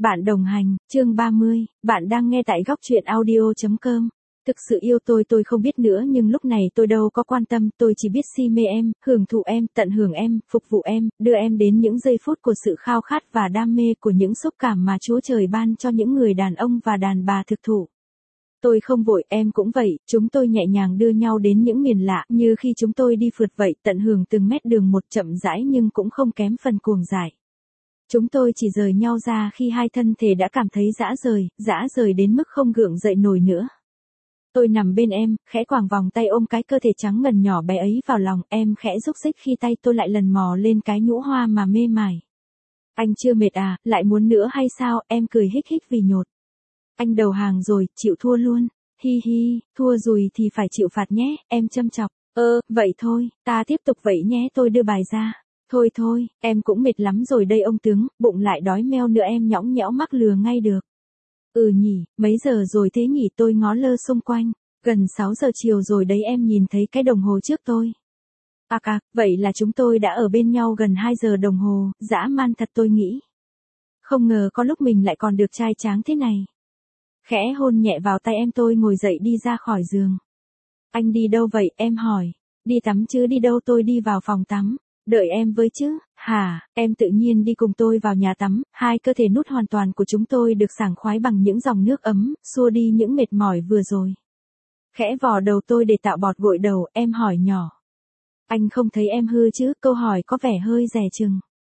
Bạn đồng hành, chương 30, bạn đang nghe tại góc truyện audio.com. Thực sự yêu tôi không biết nữa, nhưng lúc này tôi đâu có quan tâm, tôi chỉ biết si mê em, hưởng thụ em, tận hưởng em, phục vụ em, đưa em đến những giây phút của sự khao khát và đam mê, của những xúc cảm mà Chúa Trời ban cho những người đàn ông và đàn bà thực thụ. Tôi không vội, em cũng vậy, chúng tôi nhẹ nhàng đưa nhau đến những miền lạ, như khi chúng tôi đi phượt vậy, tận hưởng từng mét đường một, chậm rãi nhưng cũng không kém phần cuồng dại. Chúng tôi chỉ rời nhau ra khi hai thân thể đã cảm thấy dã rời đến mức không gượng dậy nổi nữa. Tôi nằm bên em, khẽ quàng vòng tay ôm cái cơ thể trắng ngần nhỏ bé ấy vào lòng, em khẽ rúc rích khi tay tôi lại lần mò lên cái nhũ hoa mà mê mải. Anh chưa mệt à, lại muốn nữa hay sao, em cười hích hích vì nhột. Anh đầu hàng rồi, chịu thua luôn. Hi hi, thua rồi thì phải chịu phạt nhé, em châm chọc. Vậy thôi, ta tiếp tục vậy nhé, tôi đưa bài ra. Thôi, em cũng mệt lắm rồi đây ông tướng, bụng lại đói meo nữa, em nhõng nhẽo mắc lừa ngay được. Nhỉ, mấy giờ rồi thế nhỉ, tôi ngó lơ xung quanh. Gần 6 giờ chiều rồi đấy, em nhìn thấy cái đồng hồ trước tôi. Vậy là chúng tôi đã ở bên nhau gần 2 giờ đồng hồ, dã man thật tôi nghĩ. Không ngờ có lúc mình lại còn được trai tráng thế này. Khẽ hôn nhẹ vào tay em, tôi ngồi dậy đi ra khỏi giường. Anh đi đâu vậy, em hỏi. Đi tắm chứ đi đâu, tôi đi vào phòng tắm. Đợi em với chứ, hả, em tự nhiên đi cùng tôi vào nhà tắm, hai cơ thể nút hoàn toàn của chúng tôi được sảng khoái bằng những dòng nước ấm, xua đi những mệt mỏi vừa rồi. Khẽ vò đầu tôi để tạo bọt gội đầu, em hỏi nhỏ. Anh không thấy em hư chứ, câu hỏi có vẻ hơi dè chừng.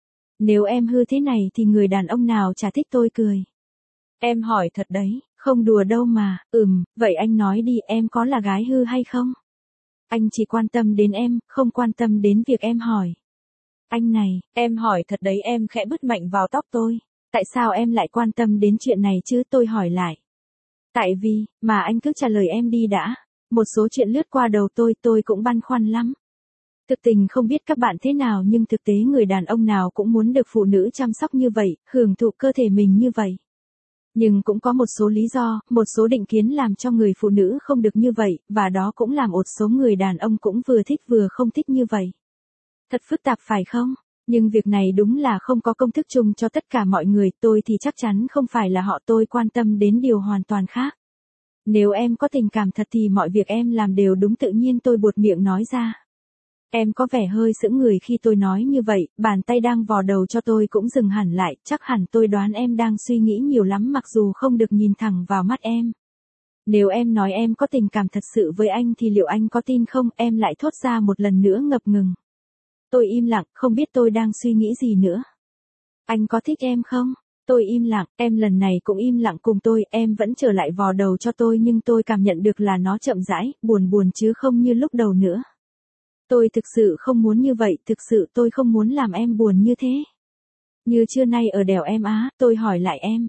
Nếu em hư thế này thì người đàn ông nào chả thích, tôi cười. Em hỏi thật đấy, không đùa đâu mà, vậy anh nói đi, em có là gái hư hay không? Anh chỉ quan tâm đến em, không quan tâm đến việc em hỏi. Anh này, em hỏi thật đấy, em khẽ bứt mạnh vào tóc tôi. Tại sao em lại quan tâm đến chuyện này chứ, tôi hỏi lại. Tại vì, mà anh cứ trả lời em đi đã. Một số chuyện lướt qua đầu tôi cũng băn khoăn lắm. Thực tình không biết các bạn thế nào, nhưng thực tế người đàn ông nào cũng muốn được phụ nữ chăm sóc như vậy, hưởng thụ cơ thể mình như vậy. Nhưng cũng có một số lý do, một số định kiến làm cho người phụ nữ không được như vậy, và đó cũng làm một số người đàn ông cũng vừa thích vừa không thích như vậy. Thật phức tạp phải không? Nhưng việc này đúng là không có công thức chung cho tất cả mọi người, tôi thì chắc chắn không phải là họ, tôi quan tâm đến điều hoàn toàn khác. Nếu em có tình cảm thật thì mọi việc em làm đều đúng, tự nhiên tôi buột miệng nói ra. Em có vẻ hơi sững người khi tôi nói như vậy, bàn tay đang vò đầu cho tôi cũng dừng hẳn lại, chắc hẳn tôi đoán em đang suy nghĩ nhiều lắm mặc dù không được nhìn thẳng vào mắt em. Nếu em nói em có tình cảm thật sự với anh thì liệu anh có tin không, em lại thốt ra một lần nữa ngập ngừng. Tôi im lặng, không biết tôi đang suy nghĩ gì nữa. Anh có thích em không? Tôi im lặng, em lần này cũng im lặng cùng tôi, em vẫn trở lại vò đầu cho tôi nhưng tôi cảm nhận được là nó chậm rãi, buồn chứ không như lúc đầu nữa. Tôi thực sự không muốn như vậy, thực sự tôi không muốn làm em buồn như thế. Như trưa nay ở đèo em á, tôi hỏi lại em.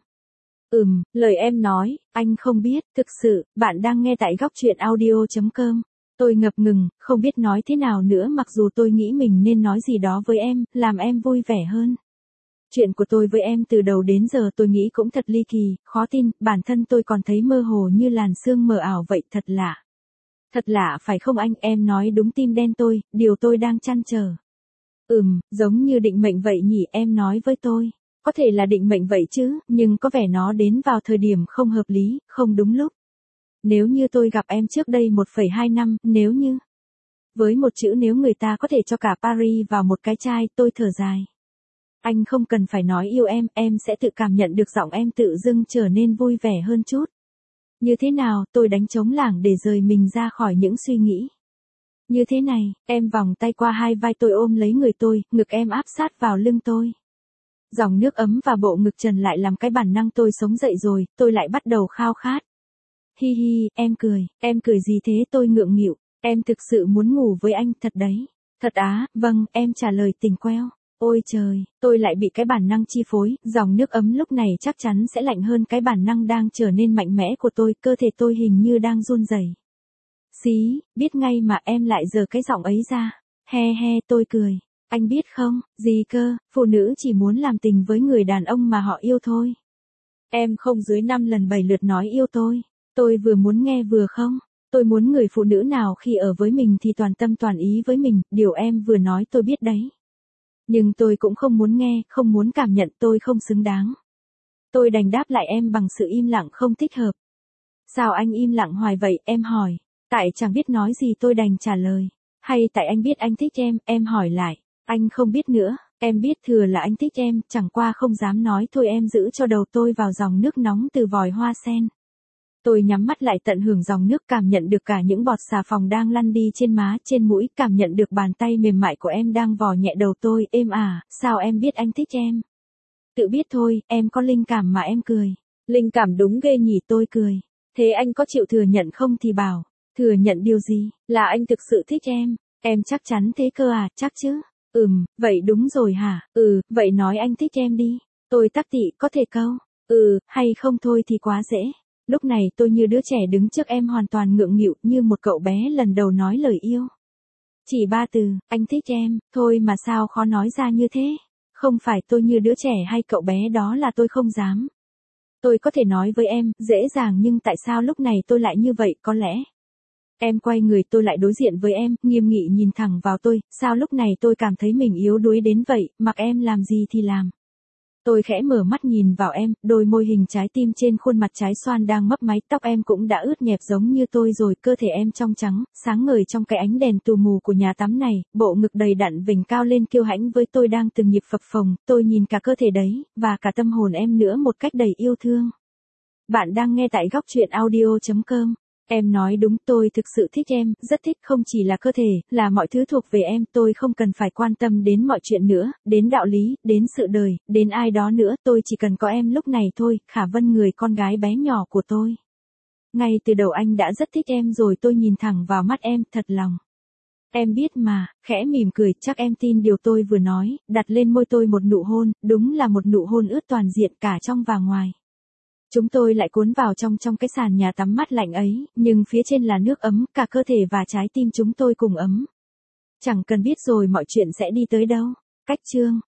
Lời em nói, anh không biết, thực sự, bạn đang nghe tại góc truyện audio.com. Tôi ngập ngừng, không biết nói thế nào nữa mặc dù tôi nghĩ mình nên nói gì đó với em, làm em vui vẻ hơn. Chuyện của tôi với em từ đầu đến giờ tôi nghĩ cũng thật ly kỳ, khó tin, bản thân tôi còn thấy mơ hồ như làn sương mờ ảo vậy, thật lạ. Thật lạ phải không anh, em nói đúng tim đen tôi, điều tôi đang trăn trở. Giống như định mệnh vậy nhỉ, em nói với tôi. Có thể là định mệnh vậy chứ, nhưng có vẻ nó đến vào thời điểm không hợp lý, không đúng lúc. Nếu như tôi gặp em trước đây 1,2 năm, nếu như. Với một chữ nếu người ta có thể cho cả Paris vào một cái chai, tôi thở dài. Anh không cần phải nói yêu em sẽ tự cảm nhận được giọng em tự dưng trở nên vui vẻ hơn chút. Như thế nào, tôi đánh trống lảng để rời mình ra khỏi những suy nghĩ. Như thế này, em vòng tay qua hai vai tôi ôm lấy người tôi, ngực em áp sát vào lưng tôi. Dòng nước ấm và bộ ngực trần lại làm cái bản năng tôi sống dậy rồi, tôi lại bắt đầu khao khát. Hi hi, em cười gì thế, tôi ngượng nghịu, em thực sự muốn ngủ với anh thật đấy. Thật á, vâng, em trả lời tỉnh queo. Ôi trời, tôi lại bị cái bản năng chi phối, dòng nước ấm lúc này chắc chắn sẽ lạnh hơn cái bản năng đang trở nên mạnh mẽ của tôi, cơ thể tôi hình như đang run rẩy. Xí, biết ngay mà em lại giở cái giọng ấy ra. He, tôi cười. Anh biết không, gì cơ, phụ nữ chỉ muốn làm tình với người đàn ông mà họ yêu thôi. Em không dưới 5 lần 7 lượt nói yêu tôi. Tôi vừa muốn nghe vừa không. Tôi muốn người phụ nữ nào khi ở với mình thì toàn tâm toàn ý với mình, điều em vừa nói tôi biết đấy. Nhưng tôi cũng không muốn nghe, không muốn cảm nhận, tôi không xứng đáng. Tôi đành đáp lại em bằng sự im lặng không thích hợp. Sao anh im lặng hoài vậy, em hỏi. Tại chẳng biết nói gì tôi đành trả lời. Hay tại anh biết anh thích em hỏi lại. Anh không biết nữa, em biết thừa là anh thích em, chẳng qua không dám nói thôi em giữ cho đầu tôi vào dòng nước nóng từ vòi hoa sen. Tôi nhắm mắt lại tận hưởng dòng nước, cảm nhận được cả những bọt xà phòng đang lăn đi trên má, trên mũi, cảm nhận được bàn tay mềm mại của em đang vò nhẹ đầu tôi. Êm à, sao em biết anh thích em? Tự biết thôi, em có linh cảm mà, em cười. Linh cảm đúng ghê nhỉ, tôi cười. Thế anh có chịu thừa nhận không thì bảo. Thừa nhận điều gì? Là anh thực sự thích em. Em chắc chắn thế cơ à? Chắc chứ. Vậy đúng rồi hả? Vậy nói anh thích em đi. Tôi tắc tị, có thể câu. Hay không thôi thì quá dễ. Lúc này tôi như đứa trẻ đứng trước em, hoàn toàn ngượng nghịu, như một cậu bé lần đầu nói lời yêu. Chỉ 3 từ, anh thích em, thôi mà sao khó nói ra như thế. Không phải tôi như đứa trẻ hay cậu bé, đó là tôi không dám. Tôi có thể nói với em, dễ dàng, nhưng tại sao lúc này tôi lại như vậy, có lẽ. Em quay người, tôi lại đối diện với em, nghiêm nghị nhìn thẳng vào tôi, sao lúc này tôi cảm thấy mình yếu đuối đến vậy, mặc em làm gì thì làm. Tôi khẽ mở mắt nhìn vào em, đôi môi hình trái tim trên khuôn mặt trái xoan đang mấp máy, tóc em cũng đã ướt nhẹp giống như tôi rồi, cơ thể em trong trắng, sáng ngời trong cái ánh đèn tù mù của nhà tắm này, bộ ngực đầy đặn vểnh cao lên kiêu hãnh với tôi đang từng nhịp phập phồng, tôi nhìn cả cơ thể đấy, và cả tâm hồn em nữa một cách đầy yêu thương. Bạn đang nghe tại góc truyện audio.com. Em nói đúng, tôi thực sự thích em, rất thích, không chỉ là cơ thể, là mọi thứ thuộc về em, tôi không cần phải quan tâm đến mọi chuyện nữa, đến đạo lý, đến sự đời, đến ai đó nữa, tôi chỉ cần có em lúc này thôi, Khả Vân, người con gái bé nhỏ của tôi. Ngay từ đầu anh đã rất thích em rồi, tôi nhìn thẳng vào mắt em, thật lòng. Em biết mà, khẽ mỉm cười, chắc em tin điều tôi vừa nói, đặt lên môi tôi một nụ hôn, đúng là một nụ hôn ướt toàn diện cả trong và ngoài. Chúng tôi lại cuốn vào trong cái sàn nhà tắm mát lạnh ấy, nhưng phía trên là nước ấm, cả cơ thể và trái tim chúng tôi cùng ấm. Chẳng cần biết rồi mọi chuyện sẽ đi tới đâu. Cách chương